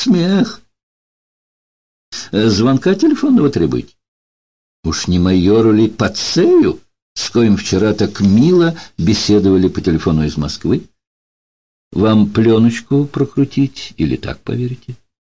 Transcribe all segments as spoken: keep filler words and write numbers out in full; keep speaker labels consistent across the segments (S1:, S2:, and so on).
S1: Смех. Звонка телефонного требуете? Уж не майору ли Пацею, с коим вчера так мило беседовали по телефону из Москвы? Вам пленочку прокрутить или так поверите?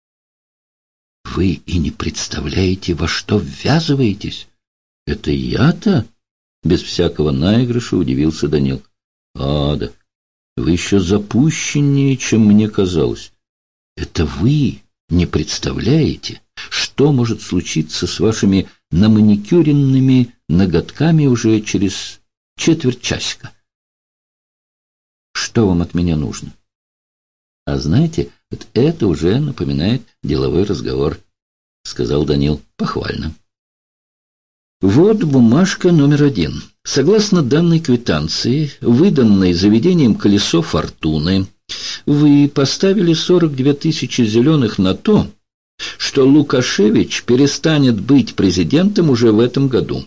S1: Вы и не представляете, во что ввязываетесь. Это я-то? Без всякого наигрыша удивился Данил. А, да, вы еще запущеннее, чем мне казалось. Это вы не представляете, что может случиться с вашими наманикюренными ноготками уже через четверть часика. Что вам от меня нужно? А знаете, вот это уже напоминает деловой разговор, сказал Данил похвально. Вот бумажка номер один. Согласно данной квитанции, выданной заведением «Колесо фортуны», вы поставили сорок две тысячи зеленых на то, что Лукашевич перестанет быть президентом уже в этом году.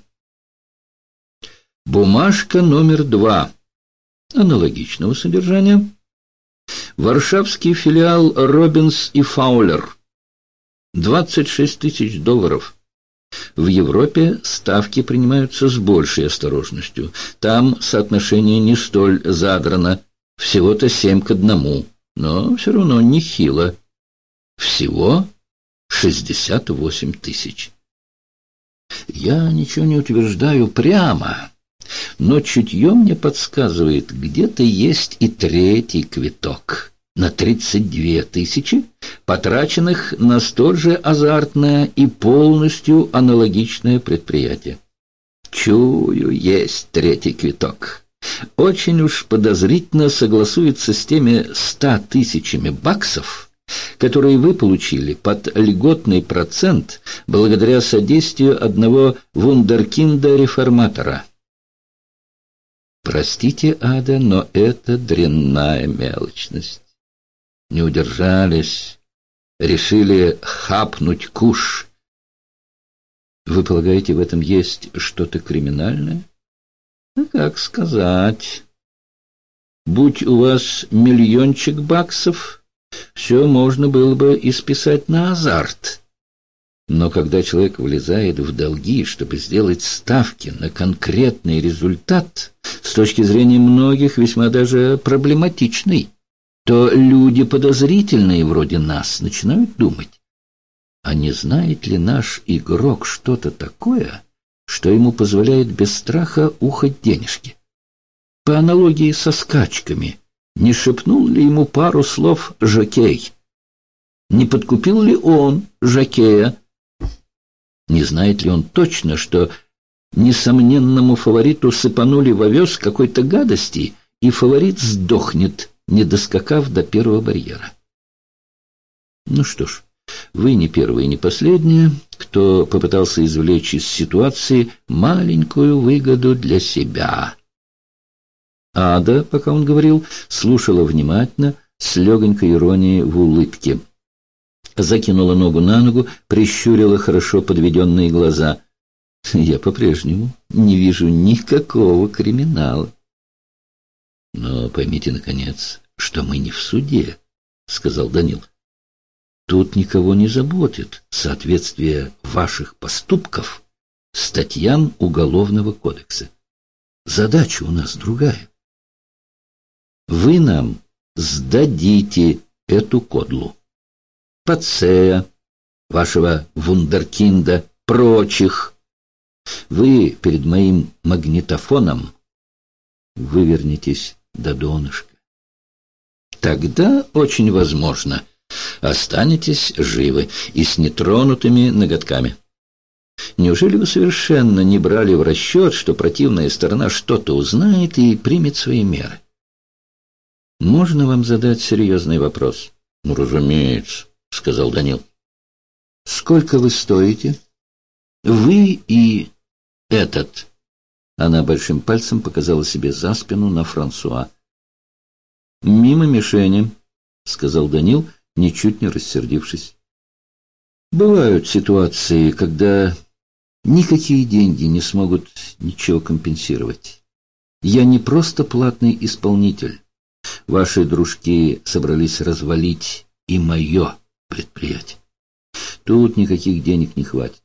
S1: Бумажка номер два. Аналогичного содержания. Варшавский филиал «Робинс и Фаулер». двадцать шесть тысяч долларов. В Европе ставки принимаются с большей осторожностью. Там соотношение не столь задрано, всего-то семь к одному, но все равно нехило. Всего шестьдесят восемь тысяч. Я ничего не утверждаю прямо, но чутье мне подсказывает, где-то есть и третий квиток на тридцать две тысячи, потраченных на столь же азартное и полностью аналогичное предприятие. Чую, есть третий квиток. Очень уж подозрительно согласуется с теми ста тысячами баксов, которые вы получили под льготный процент благодаря содействию одного вундеркинда-реформатора. Простите, Ада, но это дрянная мелочность. Не удержались, решили хапнуть куш. Вы полагаете, в этом есть что-то криминальное? Ну, как сказать. Будь у вас миллиончик баксов, все можно было бы исписать на азарт. Но когда человек влезает в долги, чтобы сделать ставки на конкретный результат, с точки зрения многих весьма даже проблематичный, то люди подозрительные вроде нас начинают думать, а не знает ли наш игрок что-то такое, что ему позволяет без страха ухать денежки. По аналогии со скачками, не шепнул ли ему пару слов жокей? Не подкупил ли он жокея? Не знает ли он точно, что несомненному фавориту сыпанули в овес какой-то гадости, и фаворит сдохнет, не доскакав до первого барьера? Ну что ж, вы не первые и не последние, кто попытался извлечь из ситуации маленькую выгоду для себя. Ада, пока он говорил, слушала внимательно, с легонькой иронией в улыбке. Закинула ногу на ногу, прищурила хорошо подведенные глаза. Я по-прежнему не вижу никакого криминала. Но поймите, наконец, что мы не в суде, — сказал Данил. Тут никого не заботит соответствие ваших поступков статьям Уголовного кодекса. Задача у нас другая. Вы нам сдадите эту кодлу. Пацея, вашего вундеркинда, прочих. Вы перед моим магнитофоном вывернетесь до донышка. Тогда, очень возможно, останетесь живы и с нетронутыми ноготками. Неужели вы совершенно не брали в расчет, что противная сторона что-то узнает и примет свои меры? Можно вам задать серьезный вопрос? — Ну, разумеется, — сказал Данил. — Сколько вы стоите? Вы и этот. Она большим пальцем показала себе за спину на Франсуа. — Мимо мишени, — сказал Данил, ничуть не рассердившись. Бывают ситуации, когда никакие деньги не смогут ничего компенсировать. Я не просто платный исполнитель. Ваши дружки собрались развалить и мое предприятие. Тут никаких денег не хватит.